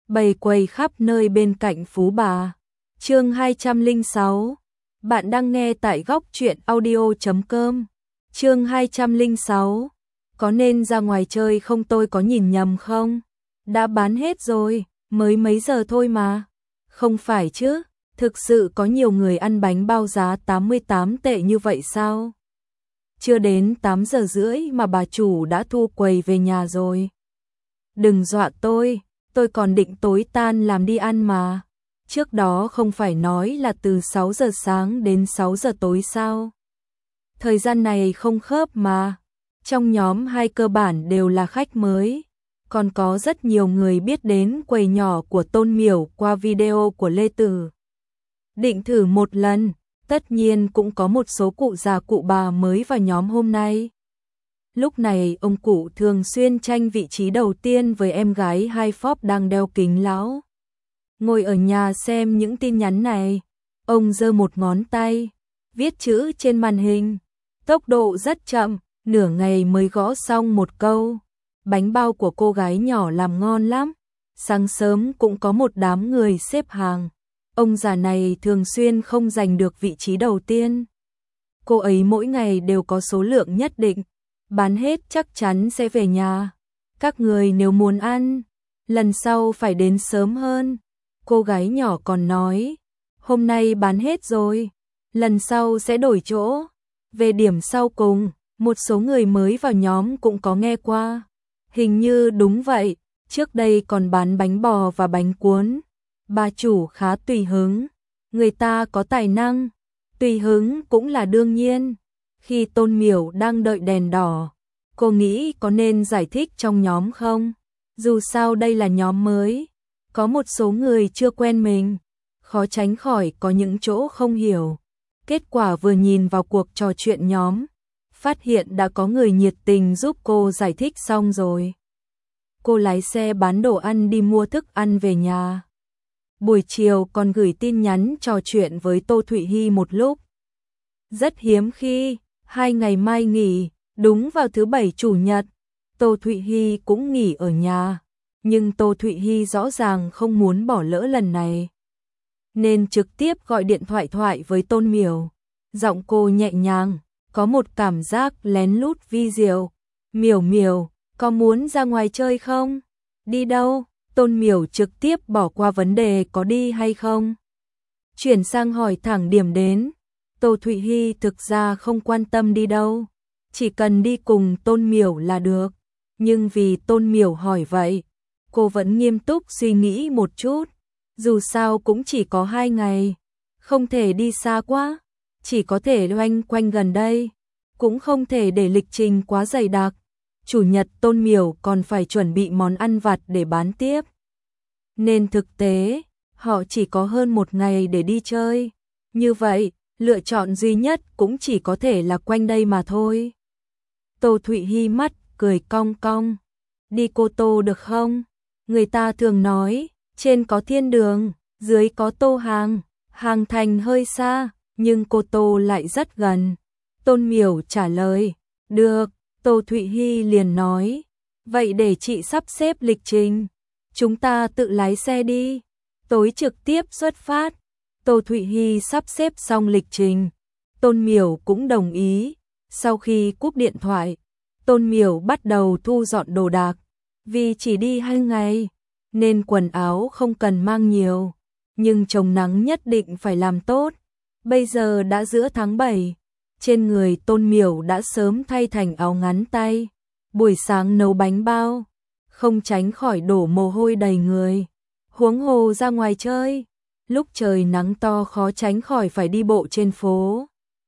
bày quầy khắp nơi bên cạnh Phú Bà. Chương 206. Bạn đang nghe tại góc truyện audio.com. Chương 206. Có nên ra ngoài chơi không, tôi có nhìn nhầm không? Đã bán hết rồi, mới mấy giờ thôi mà. Không phải chứ, thực sự có nhiều người ăn bánh bao giá 88 tệ như vậy sao? Chưa đến 8 giờ rưỡi mà bà chủ đã thu quầy về nhà rồi. Đừng dọa tôi còn định tối tan làm đi ăn mà. Trước đó không phải nói là từ 6 giờ sáng đến 6 giờ tối sao? Thời gian này không khớp mà. Trong nhóm hai cơ bản đều là khách mới. Còn có rất nhiều người biết đến quầy nhỏ của Tôn Miểu qua video của Lê Tử. Định thử một lần, tất nhiên cũng có một số cụ già cụ bà mới vào nhóm hôm nay. Lúc này ông cụ thường xuyên tranh vị trí đầu tiên với em gái hai phóp đang đeo kính lão. Ngồi ở nhà xem những tin nhắn này, ông giơ một ngón tay, viết chữ trên màn hình. Tốc độ rất chậm, nửa ngày mới gõ xong một câu. Bánh bao của cô gái nhỏ làm ngon lắm. Sáng sớm cũng có một đám người xếp hàng. Ông già này thường xuyên không giành được vị trí đầu tiên. Cô ấy mỗi ngày đều có số lượng nhất định. Bán hết chắc chắn sẽ về nhà. Các người nếu muốn ăn, lần sau phải đến sớm hơn. Cô gái nhỏ còn nói, hôm nay bán hết rồi, lần sau sẽ đổi chỗ. Về điểm sau cùng, một số người mới vào nhóm cũng có nghe qua. Hình như đúng vậy, trước đây còn bán bánh bò và bánh cuốn. Bà chủ khá tùy hứng, người ta có tài năng, tùy hứng cũng là đương nhiên. Khi Tôn Miểu đang đợi đèn đỏ, cô nghĩ có nên giải thích trong nhóm không? Dù sao đây là nhóm mới, có một số người chưa quen mình, khó tránh khỏi có những chỗ không hiểu. Kết quả vừa nhìn vào cuộc trò chuyện nhóm, phát hiện đã có người nhiệt tình giúp cô giải thích xong rồi. Cô lái xe bán đồ ăn đi mua thức ăn về nhà. Buổi chiều còn gửi tin nhắn trò chuyện với Tô Thụy Hi một lúc. Rất hiếm khi, 2 ngày mai nghỉ, đúng vào thứ Bảy Chủ nhật, Tô Thụy Hi cũng nghỉ ở nhà. Nhưng Tô Thụy Hi rõ ràng không muốn bỏ lỡ lần này, nên trực tiếp gọi điện thoại với Tôn Miểu. Giọng cô nhẹ nhàng, có một cảm giác lén lút vi diệu. Miểu Miểu, có muốn ra ngoài chơi không? Đi đâu? Tôn Miểu trực tiếp bỏ qua vấn đề có đi hay không. Chuyển sang hỏi thẳng điểm đến. Tô Thụy Hi thực ra không quan tâm đi đâu, chỉ cần đi cùng Tôn Miểu là được. Nhưng vì Tôn Miểu hỏi vậy, cô vẫn nghiêm túc suy nghĩ một chút. Dù sao cũng chỉ có 2 ngày, không thể đi xa quá, chỉ có thể loanh quanh gần đây, cũng không thể để lịch trình quá dày đặc. Chủ nhật Tôn Miểu còn phải chuẩn bị món ăn vặt để bán tiếp. Nên thực tế, họ chỉ có hơn 1 ngày để đi chơi. Như vậy, lựa chọn duy nhất cũng chỉ có thể là quanh đây mà thôi. Tô Thụy Hi mắt cười cong cong. Đi Cô Tô được không? Người ta thường nói, trên có thiên đường, dưới có Tô Hàng. Hàng Thành hơi xa, nhưng Cô Tô lại rất gần. Tôn Miểu trả lời, được. Tô Thụy Hi liền nói, vậy để chị sắp xếp lịch trình. Chúng ta tự lái xe đi, tối trực tiếp xuất phát. Tô Thụy Hi sắp xếp xong lịch trình, Tôn Miểu cũng đồng ý. Sau khi cúp điện thoại, Tôn Miểu bắt đầu thu dọn đồ đạc. Vì chỉ đi 2 ngày, nên quần áo không cần mang nhiều, nhưng chống nắng nhất định phải làm tốt. Bây giờ đã giữa tháng 7, trên người Tôn Miểu đã sớm thay thành áo ngắn tay. Buổi sáng nấu bánh bao, không tránh khỏi đổ mồ hôi đầy người. Huống hồ ra ngoài chơi, lúc trời nắng to khó tránh khỏi phải đi bộ trên phố.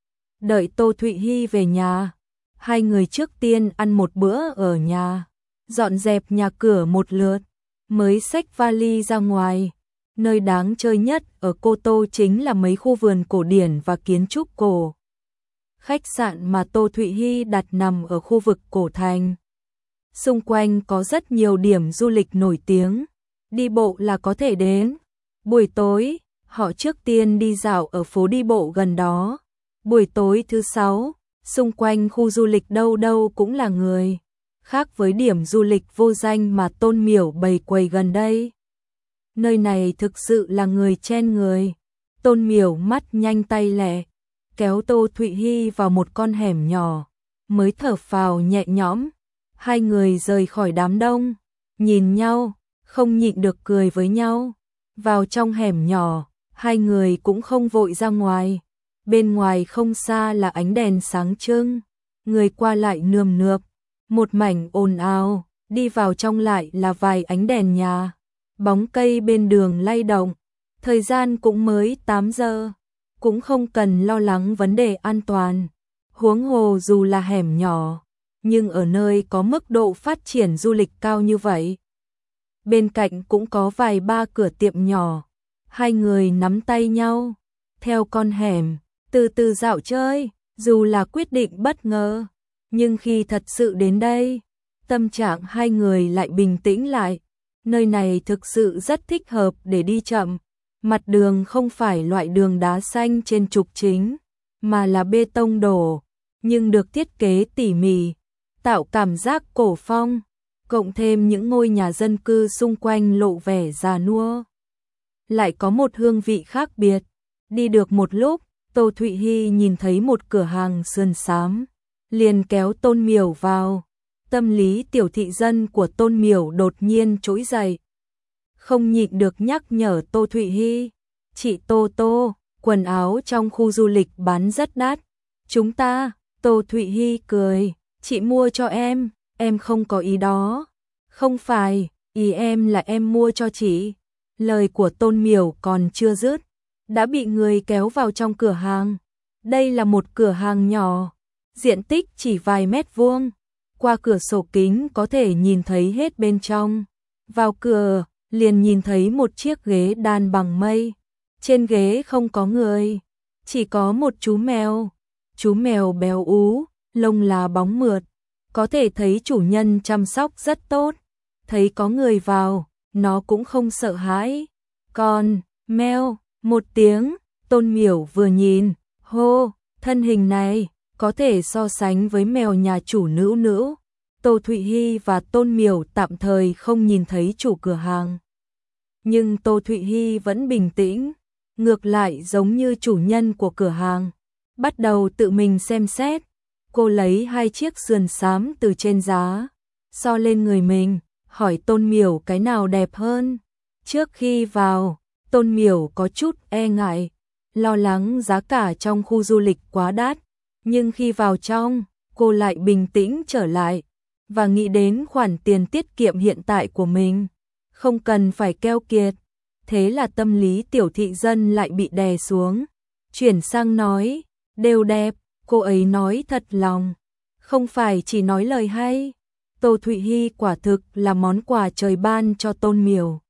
Đợi Tô Thụy Hi về nhà, hai người trước tiên ăn một bữa ở nhà, dọn dẹp nhà cửa một lượt, mới xách vali ra ngoài. Nơi đáng chơi nhất ở Cô Tô chính là mấy khu vườn cổ điển và kiến trúc cổ. Khách sạn mà Tô Thụy Hi đặt nằm ở khu vực cổ thành. Xung quanh có rất nhiều điểm du lịch nổi tiếng, đi bộ là có thể đến. Buổi tối, họ trước tiên đi dạo ở phố đi bộ gần đó. Buổi tối thứ 6, xung quanh khu du lịch đâu đâu cũng là người. Khác với điểm du lịch vô danh mà Tôn Miểu bày quầy gần đây, nơi này thực sự là người chen người. Tôn Miểu mắt nhanh tay lẹ, kéo Tô Thụy Hi vào một con hẻm nhỏ, mới thở phào nhẹ nhõm. Hai người rời khỏi đám đông, nhìn nhau, không nhịn được cười với nhau. Vào trong hẻm nhỏ, hai người cũng không vội ra ngoài. Bên ngoài không xa là ánh đèn sáng trưng, người qua lại nườm nượp, một mảnh ồn ào. Đi vào trong lại là vài ánh đèn nhà, bóng cây bên đường lay động. Thời gian cũng mới 8 giờ, cũng không cần lo lắng vấn đề an toàn. Huống hồ dù là hẻm nhỏ, nhưng ở nơi có mức độ phát triển du lịch cao như vậy. Bên cạnh cũng có vài ba cửa tiệm nhỏ. Hai người nắm tay nhau, theo con hẻm, từ từ dạo chơi. Dù là quyết định bất ngờ, nhưng khi thật sự đến đây, tâm trạng hai người lại bình tĩnh lại. Nơi này thực sự rất thích hợp để đi chậm. Mặt đường không phải loại đường đá xanh trên trục chính, mà là bê tông đổ, nhưng được thiết kế tỉ mỉ, tạo cảm giác cổ phong, cộng thêm những ngôi nhà dân cư xung quanh lộ vẻ già nua. Lại có một hương vị khác biệt. Đi được một lúc, Tô Thụy Hi nhìn thấy một cửa hàng sườn xám, liền kéo Tôn Miểu vào. Tâm lý tiểu thị dân của Tôn Miểu đột nhiên trỗi dậy. Không nhịn được nhắc nhở Tô Thụy Hi, chị Tô, quần áo trong khu du lịch bán rất đắt. Chúng ta, Tô Thụy Hi cười, chị mua cho em không có ý đó. Không phải, ý em là em mua cho chị. Lời của Tôn Miểu còn chưa dứt, đã bị người kéo vào trong cửa hàng. Đây là một cửa hàng nhỏ, diện tích chỉ vài mét vuông. Qua cửa sổ kính có thể nhìn thấy hết bên trong. Vào cửa, liền nhìn thấy một chiếc ghế đan bằng mây. Trên ghế không có người, chỉ có một chú mèo. Chú mèo béo ú, lông là bóng mượt, có thể thấy chủ nhân chăm sóc rất tốt. Thấy có người vào, nó cũng không sợ hãi. Còn, mèo, một tiếng, Tôn Miểu vừa nhìn, hô, thân hình này, có thể so sánh với mèo nhà chủ Nữu. Tô Thụy Hi và Tôn Miểu tạm thời không nhìn thấy chủ cửa hàng. Nhưng Tô Thụy Hi vẫn bình tĩnh, ngược lại giống như chủ nhân của cửa hàng. Bắt đầu tự mình xem xét. Cô lấy hai chiếc sườn xám từ trên giá, so lên người mình, hỏi Tôn Miểu cái nào đẹp hơn. Trước khi vào, Tôn Miểu có chút e ngại, lo lắng giá cả trong khu du lịch quá đắt. Nhưng khi vào trong, cô lại bình tĩnh trở lại, và nghĩ đến khoản tiền tiết kiệm hiện tại của mình, không cần phải keo kiệt. Thế là tâm lý tiểu thị dân lại bị đè xuống. Chuyển sang nói, đều đẹp, cô ấy nói thật lòng, không phải chỉ nói lời hay. Tô Thụy Hi quả thực là món quà trời ban cho Tôn Miểu.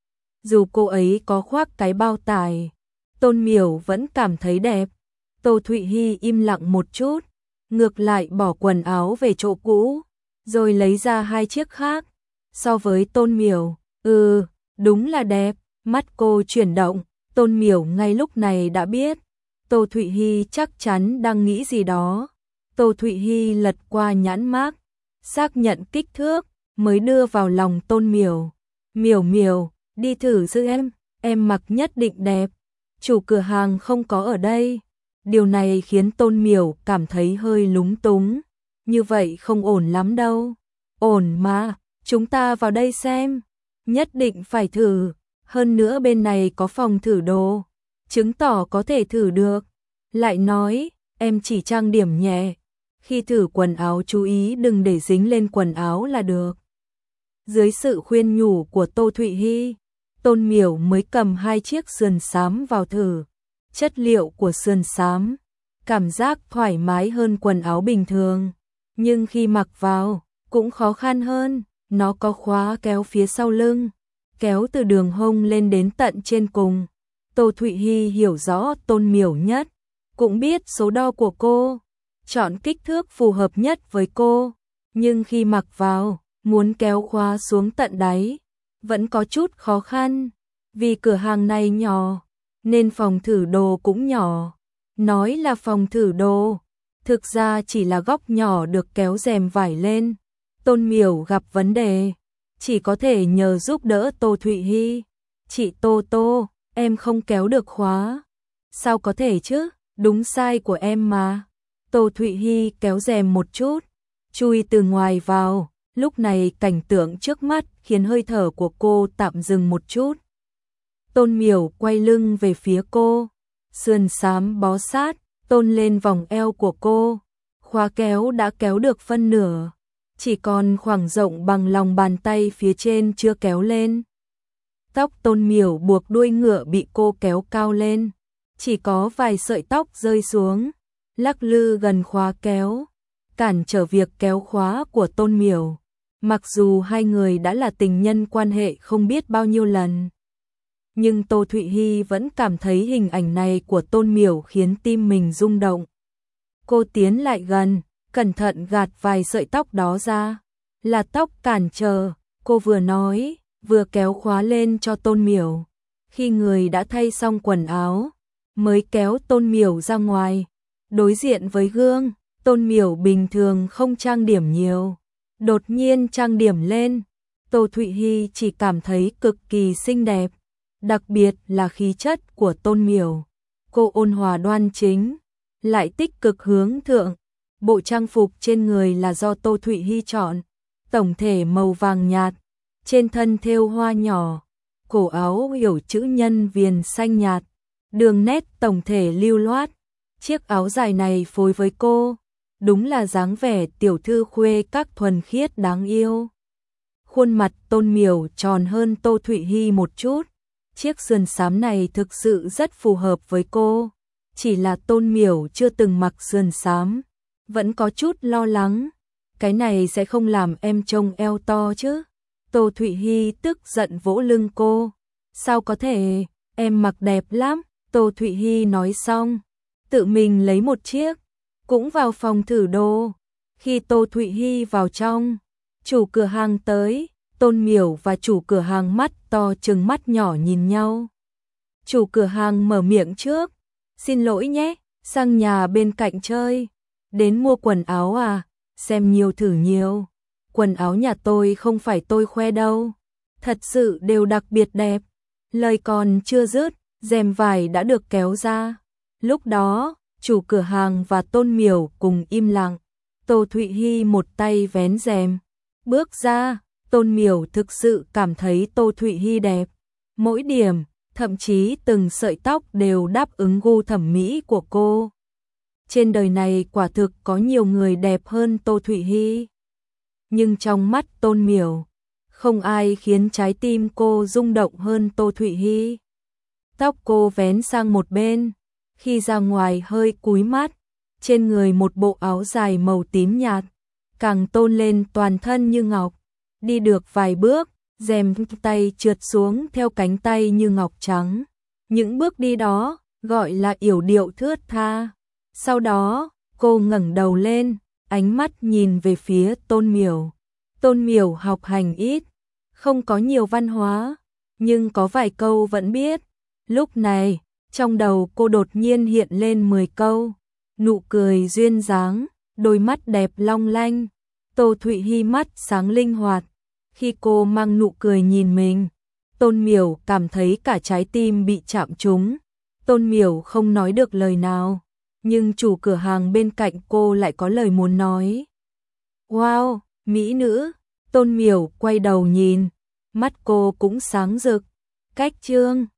Dù cô ấy có khoác cái bao tải, Tôn Miểu vẫn cảm thấy đẹp. Tô Thụy Hi im lặng một chút, ngược lại bỏ quần áo về chỗ cũ, rồi lấy ra hai chiếc khác. So với Tôn Miểu, đúng là đẹp. Mắt cô chuyển động, Tôn Miểu ngay lúc này đã biết Tô Thụy Hi chắc chắn đang nghĩ gì đó. Tô Thụy Hi lật qua nhãn mác, xác nhận kích thước, mới đưa vào lòng Tôn Miểu. Miểu, đi thử giữ em mặc nhất định đẹp. Chủ cửa hàng không có ở đây. Điều này khiến Tôn Miểu cảm thấy hơi lúng túng. Như vậy không ổn lắm đâu. Ổn mà, chúng ta vào đây xem. Nhất định phải thử. Hơn nữa bên này có phòng thử đồ, chứng tỏ có thể thử được. Lại nói, em chỉ trang điểm nhẹ. Khi thử quần áo chú ý đừng để dính lên quần áo là được. Dưới sự khuyên nhủ của Tô Thụy Hi, Tôn Miểu mới cầm hai chiếc sườn xám vào thử. Chất liệu của sườn xám, cảm giác thoải mái hơn quần áo bình thường. Nhưng khi mặc vào, cũng khó khăn hơn. Nó có khóa kéo phía sau lưng, kéo từ đường hông lên đến tận trên cùng. Tô Thụy Hi hiểu rõ Tôn Miểu nhất, cũng biết số đo của cô, chọn kích thước phù hợp nhất với cô. Nhưng khi mặc vào, muốn kéo khóa xuống tận đáy, vẫn có chút khó khăn. Vì cửa hàng này nhỏ, nên phòng thử đồ cũng nhỏ. Nói là phòng thử đồ, thực ra chỉ là góc nhỏ được kéo rèm vải lên. Tôn Miểu gặp vấn đề, chỉ có thể nhờ giúp đỡ Tô Thụy Hi. Chị Tô Tô, em không kéo được khóa. Sao có thể chứ, đúng sai của em mà. Tô Thụy Hy kéo rèm một chút, chui từ ngoài vào, lúc này cảnh tượng trước mắt khiến hơi thở của cô tạm dừng một chút. Tôn Miểu quay lưng về phía cô, sườn xám bó sát, tôn lên vòng eo của cô. Khóa kéo đã kéo được phân nửa, chỉ còn khoảng rộng bằng lòng bàn tay phía trên chưa kéo lên. Tóc Tôn Miểu buộc đuôi ngựa bị cô kéo cao lên, chỉ có vài sợi tóc rơi xuống, lắc lư gần khóa kéo, cản trở việc kéo khóa của Tôn Miểu. Mặc dù hai người đã là tình nhân quan hệ không biết bao nhiêu lần, nhưng Tô Thụy Hy vẫn cảm thấy hình ảnh này của Tôn Miểu khiến tim mình rung động. Cô tiến lại gần, cẩn thận gạt vài sợi tóc đó ra, là tóc cản trở, cô vừa nói, vừa kéo khóa lên cho Tôn Miểu. Khi người đã thay xong quần áo, mới kéo Tôn Miểu ra ngoài. Đối diện với gương, Tôn Miểu bình thường không trang điểm nhiều, đột nhiên trang điểm lên. Tô Thụy Hy chỉ cảm thấy cực kỳ xinh đẹp, đặc biệt là khí chất của Tôn Miểu. Cô ôn hòa đoan chính, lại tích cực hướng thượng. Bộ trang phục trên người là do Tô Thụy Hy chọn, tổng thể màu vàng nhạt, trên thân thêu hoa nhỏ, cổ áo hiểu chữ nhân viền xanh nhạt, đường nét tổng thể lưu loát. Chiếc áo dài này phối với cô, đúng là dáng vẻ tiểu thư khuê các thuần khiết đáng yêu. Khuôn mặt Tôn Miểu tròn hơn Tô Thụy Hy một chút, chiếc sườn xám này thực sự rất phù hợp với cô. Chỉ là Tôn Miểu chưa từng mặc sườn xám, vẫn có chút lo lắng, cái này sẽ không làm em trông eo to chứ. Tô Thụy Hy tức giận vỗ lưng cô, sao có thể, em mặc đẹp lắm. Tô Thụy Hy nói xong, tự mình lấy một chiếc, cũng vào phòng thử đồ. Khi Tô Thụy Hy vào trong, chủ cửa hàng tới, Tôn Miểu và chủ cửa hàng mắt to trừng mắt nhỏ nhìn nhau. Chủ cửa hàng mở miệng trước, xin lỗi nhé, sang nhà bên cạnh chơi, đến mua quần áo à, xem nhiều thử nhiều. Quần áo nhà tôi không phải tôi khoe đâu, thật sự đều đặc biệt đẹp. Lời còn chưa dứt, rèm vải đã được kéo ra. Lúc đó, chủ cửa hàng và Tôn Miểu cùng im lặng. Tô Thụy Hy một tay vén rèm, bước ra. Tôn Miểu thực sự cảm thấy Tô Thụy Hy đẹp, mỗi điểm, thậm chí từng sợi tóc đều đáp ứng gu thẩm mỹ của cô. Trên đời này quả thực có nhiều người đẹp hơn Tô Thụy Hy, nhưng trong mắt Tôn Miểu, không ai khiến trái tim cô rung động hơn Tô Thụy Hy. Tóc cô vén sang một bên, khi ra ngoài hơi cúi mắt, trên người một bộ áo dài màu tím nhạt, càng tôn lên toàn thân như ngọc. Đi được vài bước, rèm tay trượt xuống theo cánh tay như ngọc trắng. Những bước đi đó gọi là yểu điệu thướt tha. Sau đó, cô ngẩng đầu lên, ánh mắt nhìn về phía Tôn Miểu. Tôn Miểu học hành ít, không có nhiều văn hóa, nhưng có vài câu vẫn biết. Lúc này, trong đầu cô đột nhiên hiện lên 10 câu. Nụ cười duyên dáng, đôi mắt đẹp long lanh. Tô Thụy Hy mắt sáng linh hoạt. Khi cô mang nụ cười nhìn mình, Tôn Miểu cảm thấy cả trái tim bị chạm trúng. Tôn Miểu không nói được lời nào, nhưng chủ cửa hàng bên cạnh cô lại có lời muốn nói. Wow, mỹ nữ! Tôn Miểu quay đầu nhìn, mắt cô cũng sáng rực. Cách chương